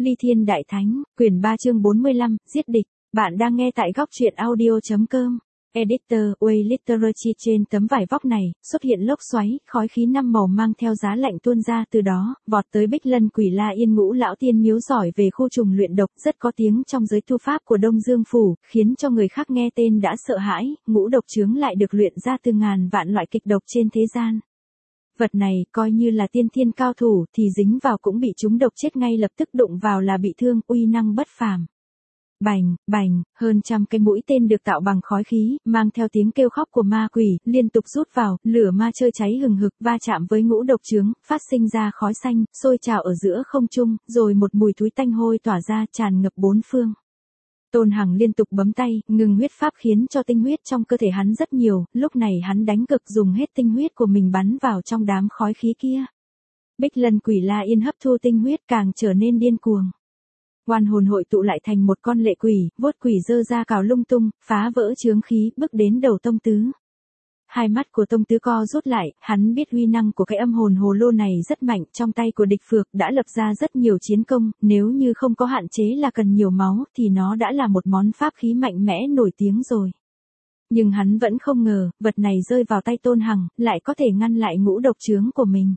Ly Thiên Đại Thánh, quyển 3 chương 45, giết địch. Bạn đang nghe tại góc truyện audio.com. Editor, Way Literature. Trên tấm vải vóc này, xuất hiện lốc xoáy, khói khí 5 màu mang theo giá lạnh tuôn ra từ đó, vọt tới Bích Lân Quỷ La Yên. Ngũ lão tiên miếu giỏi về khu trùng luyện độc, rất có tiếng trong giới tu pháp của Đông Dương Phủ, khiến cho người khác nghe tên đã sợ hãi. Ngũ độc chướng lại được luyện ra từ ngàn vạn loại kịch độc trên thế gian. Vật này, coi như là tiên thiên cao thủ, thì dính vào cũng bị trúng độc chết ngay lập tức, đụng vào là bị thương, uy năng bất phàm. Bành, bành, hơn trăm cái mũi tên được tạo bằng khói khí, mang theo tiếng kêu khóc của ma quỷ, liên tục rút vào, lửa ma chơi cháy hừng hực, va chạm với ngũ độc chướng, phát sinh ra khói xanh, sôi trào ở giữa không trung, rồi một mùi thúi tanh hôi tỏa ra, tràn ngập bốn phương. Tôn Hằng liên tục bấm tay, ngừng huyết pháp khiến cho tinh huyết trong cơ thể hắn rất nhiều, lúc này hắn đánh cực dùng hết tinh huyết của mình bắn vào trong đám khói khí kia. Bích Lân Quỷ La Yên hấp thu tinh huyết càng trở nên điên cuồng. Oan hồn hội tụ lại thành một con lệ quỷ, vuốt quỷ dơ ra cào lung tung, phá vỡ chướng khí, bước đến đầu Tông Tứ. Hai mắt của Tông Tứ co rút lại, hắn biết uy năng của cái âm hồn hồ lô này rất mạnh, trong tay của địch phược đã lập ra rất nhiều chiến công, nếu như không có hạn chế là cần nhiều máu thì nó đã là một món pháp khí mạnh mẽ nổi tiếng rồi. Nhưng hắn vẫn không ngờ, vật này rơi vào tay Tôn Hằng, lại có thể ngăn lại ngũ độc chướng của mình.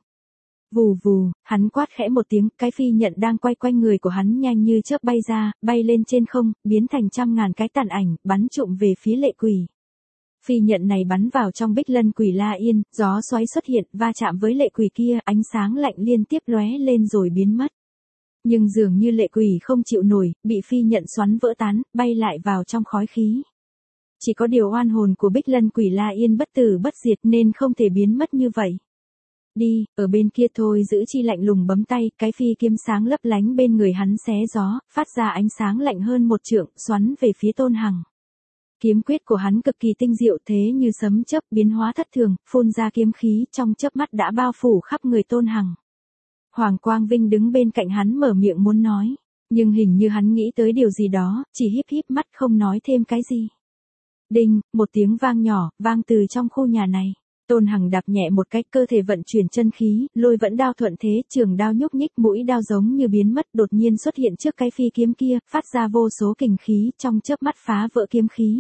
Vù vù, hắn quát khẽ một tiếng, cái phi nhận đang quay quanh người của hắn nhanh như chớp bay ra, bay lên trên không, biến thành trăm ngàn cái tàn ảnh, bắn trụm về phía lệ quỷ. Phi nhận này bắn vào trong Bích Lân Quỷ La Yên, gió xoáy xuất hiện, va chạm với lệ quỷ kia, ánh sáng lạnh liên tiếp lóe lên rồi biến mất. Nhưng dường như lệ quỷ không chịu nổi, bị phi nhận xoắn vỡ tán, bay lại vào trong khói khí. Chỉ có điều oan hồn của Bích Lân Quỷ La Yên bất tử bất diệt nên không thể biến mất như vậy. Đi, ở bên kia thôi giữ chi lạnh lùng bấm tay, cái phi kiếm sáng lấp lánh bên người hắn xé gió, phát ra ánh sáng lạnh hơn một trượng, xoắn về phía Tôn Hằng. Kiếm quyết của hắn cực kỳ tinh diệu thế như sấm chớp biến hóa thất thường, phun ra kiếm khí trong chớp mắt đã bao phủ khắp người Tôn Hằng. Hoàng Quang Vinh đứng bên cạnh hắn mở miệng muốn nói, nhưng hình như hắn nghĩ tới điều gì đó, chỉ híp híp mắt không nói thêm cái gì. Đinh, một tiếng vang nhỏ, vang từ trong khu nhà này. Tôn Hằng đạp nhẹ một cái, cơ thể vận chuyển chân khí, lôi vẫn đao thuận thế, trường đao nhúc nhích, mũi đao giống như biến mất, đột nhiên xuất hiện trước cái phi kiếm kia, phát ra vô số kình khí, trong chớp mắt phá vỡ kiếm khí.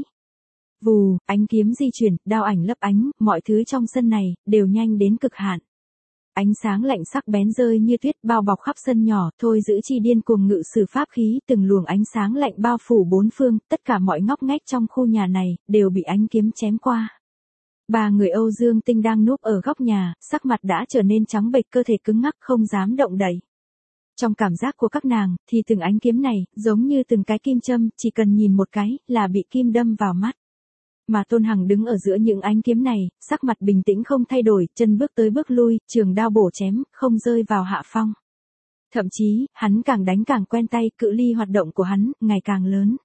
Vù, ánh kiếm di chuyển, đao ảnh lấp ánh, mọi thứ trong sân này đều nhanh đến cực hạn. Ánh sáng lạnh sắc bén rơi như tuyết bao bọc khắp sân nhỏ, thôi giữ chi điên cuồng ngự sử pháp khí, từng luồng ánh sáng lạnh bao phủ bốn phương, tất cả mọi ngóc ngách trong khu nhà này đều bị ánh kiếm chém qua. Ba người Âu Dương Tinh đang núp ở góc nhà, sắc mặt đã trở nên trắng bệch, cơ thể cứng ngắc không dám động đậy. Trong cảm giác của các nàng, thì từng ánh kiếm này, giống như từng cái kim châm, chỉ cần nhìn một cái, là bị kim đâm vào mắt. Mà Tôn Hằng đứng ở giữa những ánh kiếm này, sắc mặt bình tĩnh không thay đổi, chân bước tới bước lui, trường đao bổ chém, không rơi vào hạ phong. Thậm chí, hắn càng đánh càng quen tay, cự ly hoạt động của hắn, ngày càng lớn.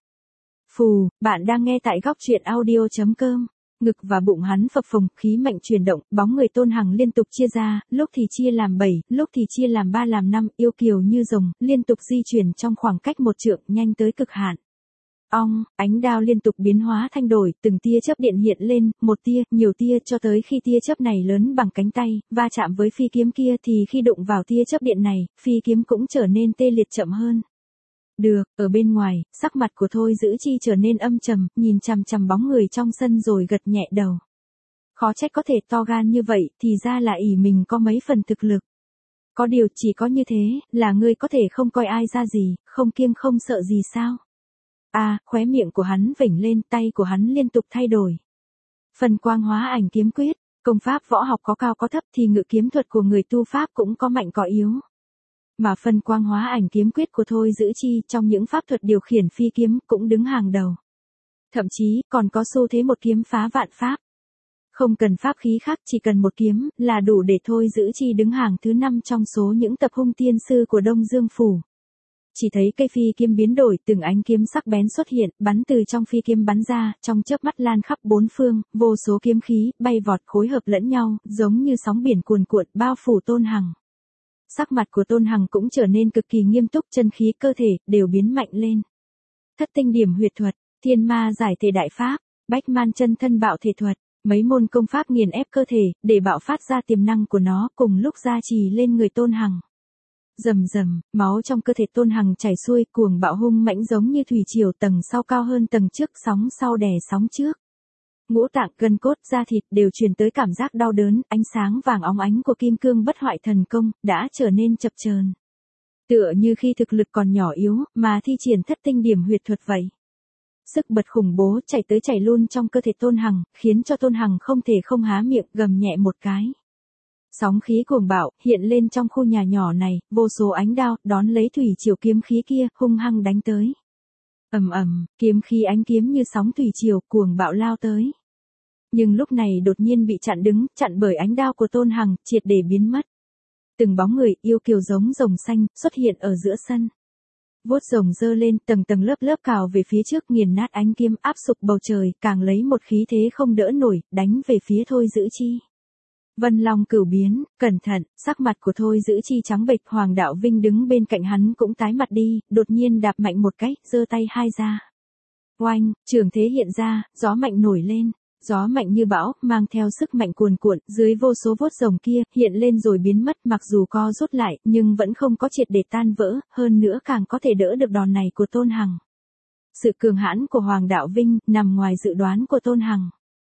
Phù, bạn đang nghe tại góc truyện audio.com. Ngực và bụng hắn phập phồng, khí mạnh chuyển động, bóng người Tôn Hằng liên tục chia ra, lúc thì chia làm 7, lúc thì chia làm 3 làm 5, yêu kiều như rồng, liên tục di chuyển trong khoảng cách một trượng, nhanh tới cực hạn. Ong, ánh đao liên tục biến hóa thay đổi, từng tia chớp điện hiện lên, một tia, nhiều tia, cho tới khi tia chớp này lớn bằng cánh tay, va chạm với phi kiếm kia thì khi đụng vào tia chớp điện này, phi kiếm cũng trở nên tê liệt chậm hơn. Được, ở bên ngoài, sắc mặt của Thôi Giữ Chi trở nên âm trầm, nhìn chằm chằm bóng người trong sân rồi gật nhẹ đầu. Khó trách có thể to gan như vậy, thì ra là ỷ mình có mấy phần thực lực. Có điều chỉ có như thế, là ngươi có thể không coi ai ra gì, không kiêng không sợ gì sao? Khóe miệng của hắn vểnh lên, tay của hắn liên tục thay đổi. Phần quang hóa ảnh kiếm quyết, công pháp võ học có cao có thấp thì ngự kiếm thuật của người tu pháp cũng có mạnh có yếu. Mà phần quang hóa ảnh kiếm quyết của Thôi Giữ Chi trong những pháp thuật điều khiển phi kiếm cũng đứng hàng đầu. Thậm chí còn có xu thế một kiếm phá vạn pháp. Không cần pháp khí khác, chỉ cần một kiếm là đủ để Thôi Giữ Chi đứng hàng thứ 5 trong số những tập hung tiên sư của Đông Dương Phủ. Chỉ thấy cây phi kiếm biến đổi, từng ánh kiếm sắc bén xuất hiện, bắn từ trong phi kiếm bắn ra, trong chớp mắt lan khắp bốn phương, vô số kiếm khí bay vọt khối hợp lẫn nhau, giống như sóng biển cuồn cuộn bao phủ Tôn Hằng. Sắc mặt của Tôn Hằng cũng trở nên cực kỳ nghiêm túc, chân khí cơ thể đều biến mạnh lên. Thất tinh điểm huyệt thuật, thiên ma giải thể đại pháp, bách man chân thân bạo thể thuật, mấy môn công pháp nghiền ép cơ thể để bạo phát ra tiềm năng của nó cùng lúc gia trì lên người Tôn Hằng. Rầm rầm, máu trong cơ thể Tôn Hằng chảy xuôi, cuồng bạo hung mãnh giống như thủy triều, tầng sau cao hơn tầng trước, sóng sau đè sóng trước. Ngũ tạng, gân cốt, da thịt đều truyền tới cảm giác đau đớn, ánh sáng vàng óng ánh của kim cương bất hoại thần công đã trở nên chập chờn. Tựa như khi thực lực còn nhỏ yếu, mà thi triển thất tinh điểm huyệt thuật vậy. Sức bật khủng bố chảy tới chảy luôn trong cơ thể Tôn Hằng, khiến cho Tôn Hằng không thể không há miệng gầm nhẹ một cái. Sóng khí cuồng bạo hiện lên trong khu nhà nhỏ này, vô số ánh đao đón lấy thủy triều kiếm khí kia, hung hăng đánh tới. Ầm ầm, kiếm khí ánh kiếm như sóng thủy triều cuồng bạo lao tới. Nhưng lúc này đột nhiên bị chặn bởi ánh đao của Tôn Hằng, triệt để biến mất. Từng bóng người yêu kiều giống rồng xanh xuất hiện ở giữa sân. Vuốt rồng giơ lên, tầng tầng lớp lớp cào về phía trước, nghiền nát ánh kiếm, áp sụp bầu trời, càng lấy một khí thế không đỡ nổi, đánh về phía Thôi Dữ Chi. Vân Long Cửu biến, cẩn thận, sắc mặt của Thôi Dữ Chi trắng bệch, Hoàng Đạo Vinh đứng bên cạnh hắn cũng tái mặt đi, đột nhiên đạp mạnh một cái, giơ tay hai ra. Oanh, trường thế hiện ra, gió mạnh nổi lên. Gió mạnh như bão, mang theo sức mạnh cuồn cuộn, dưới vô số vuốt rồng kia, hiện lên rồi biến mất, mặc dù co rút lại, nhưng vẫn không có triệt để tan vỡ, hơn nữa càng có thể đỡ được đòn này của Tôn Hằng. Sự cường hãn của Hoàng Đạo Vinh, nằm ngoài dự đoán của Tôn Hằng.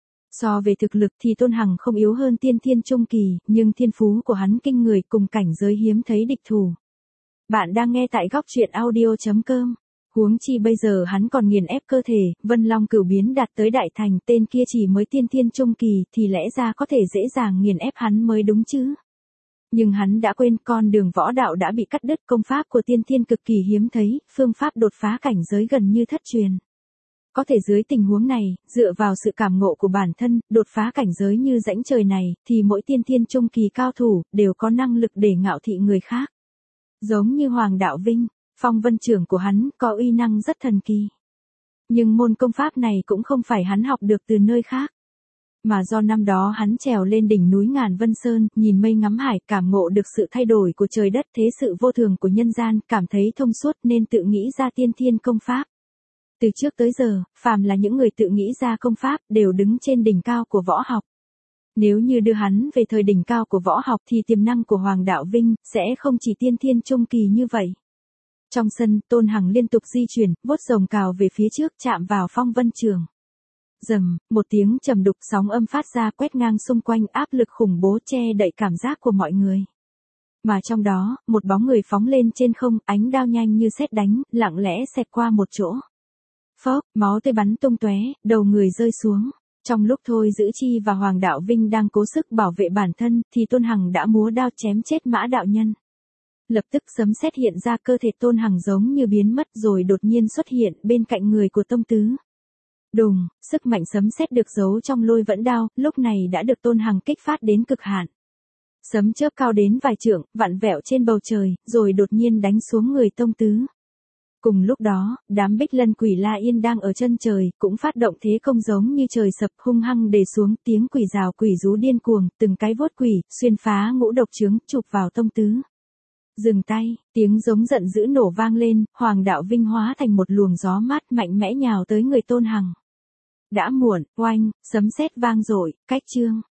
So về thực lực thì Tôn Hằng không yếu hơn tiên thiên trung kỳ, nhưng thiên phú của hắn kinh người, cùng cảnh giới hiếm thấy địch thủ. Bạn đang nghe tại góc truyện audio.com. Huống chi bây giờ hắn còn nghiền ép cơ thể, Vân Long Cửu biến đạt tới đại thành, tên kia chỉ mới tiên thiên trung kỳ, thì lẽ ra có thể dễ dàng nghiền ép hắn mới đúng chứ. Nhưng hắn đã quên, con đường võ đạo đã bị cắt đứt, công pháp của tiên thiên cực kỳ hiếm thấy, phương pháp đột phá cảnh giới gần như thất truyền. Có thể dưới tình huống này, dựa vào sự cảm ngộ của bản thân, đột phá cảnh giới như rãnh trời này, thì mỗi tiên thiên trung kỳ cao thủ, đều có năng lực để ngạo thị người khác. Giống như Hoàng Đạo Vinh. Phong vân trưởng của hắn có uy năng rất thần kỳ. Nhưng môn công pháp này cũng không phải hắn học được từ nơi khác. Mà do năm đó hắn trèo lên đỉnh núi Ngàn Vân Sơn, nhìn mây ngắm hải, cảm ngộ được sự thay đổi của trời đất, thế sự vô thường của nhân gian, cảm thấy thông suốt nên tự nghĩ ra tiên thiên công pháp. Từ trước tới giờ, phàm là những người tự nghĩ ra công pháp, đều đứng trên đỉnh cao của võ học. Nếu như đưa hắn về thời đỉnh cao của võ học thì tiềm năng của Hoàng Đạo Vinh, sẽ không chỉ tiên thiên trung kỳ như vậy. Trong sân, Tôn Hằng liên tục di chuyển, vuốt rồng cào về phía trước, chạm vào phong vân trường. Rầm, một tiếng trầm đục, sóng âm phát ra quét ngang xung quanh, áp lực khủng bố che đậy cảm giác của mọi người. Mà trong đó, một bóng người phóng lên trên không, ánh đao nhanh như sét đánh, lặng lẽ xẹt qua một chỗ. Phốc, máu tươi bắn tung tóe, đầu người rơi xuống. Trong lúc Thôi Dữ Chi và Hoàng Đạo Vinh đang cố sức bảo vệ bản thân, thì Tôn Hằng đã múa đao chém chết Mã đạo nhân. Lập tức sấm sét hiện ra, cơ thể Tôn Hằng giống như biến mất rồi đột nhiên xuất hiện bên cạnh người của Tông Tứ. Đùng, sức mạnh sấm sét được giấu trong lôi vẫn đao, lúc này đã được Tôn Hằng kích phát đến cực hạn. Sấm chớp cao đến vài trượng, vặn vẹo trên bầu trời, rồi đột nhiên đánh xuống người Tông Tứ. Cùng lúc đó, đám Bích Lân Quỷ La Yên đang ở chân trời, cũng phát động thế công giống như trời sập, hung hăng để xuống, tiếng quỷ rào quỷ rú điên cuồng, từng cái vuốt quỷ, xuyên phá ngũ độc chướng, chụp vào Tông Tứ. Dừng tay, tiếng giống giận dữ nổ vang lên, Hoàng Đạo Vinh hóa thành một luồng gió mát mạnh mẽ nhào tới người Tôn Hằng. Đã muộn, oanh, sấm sét vang dội, cách chương.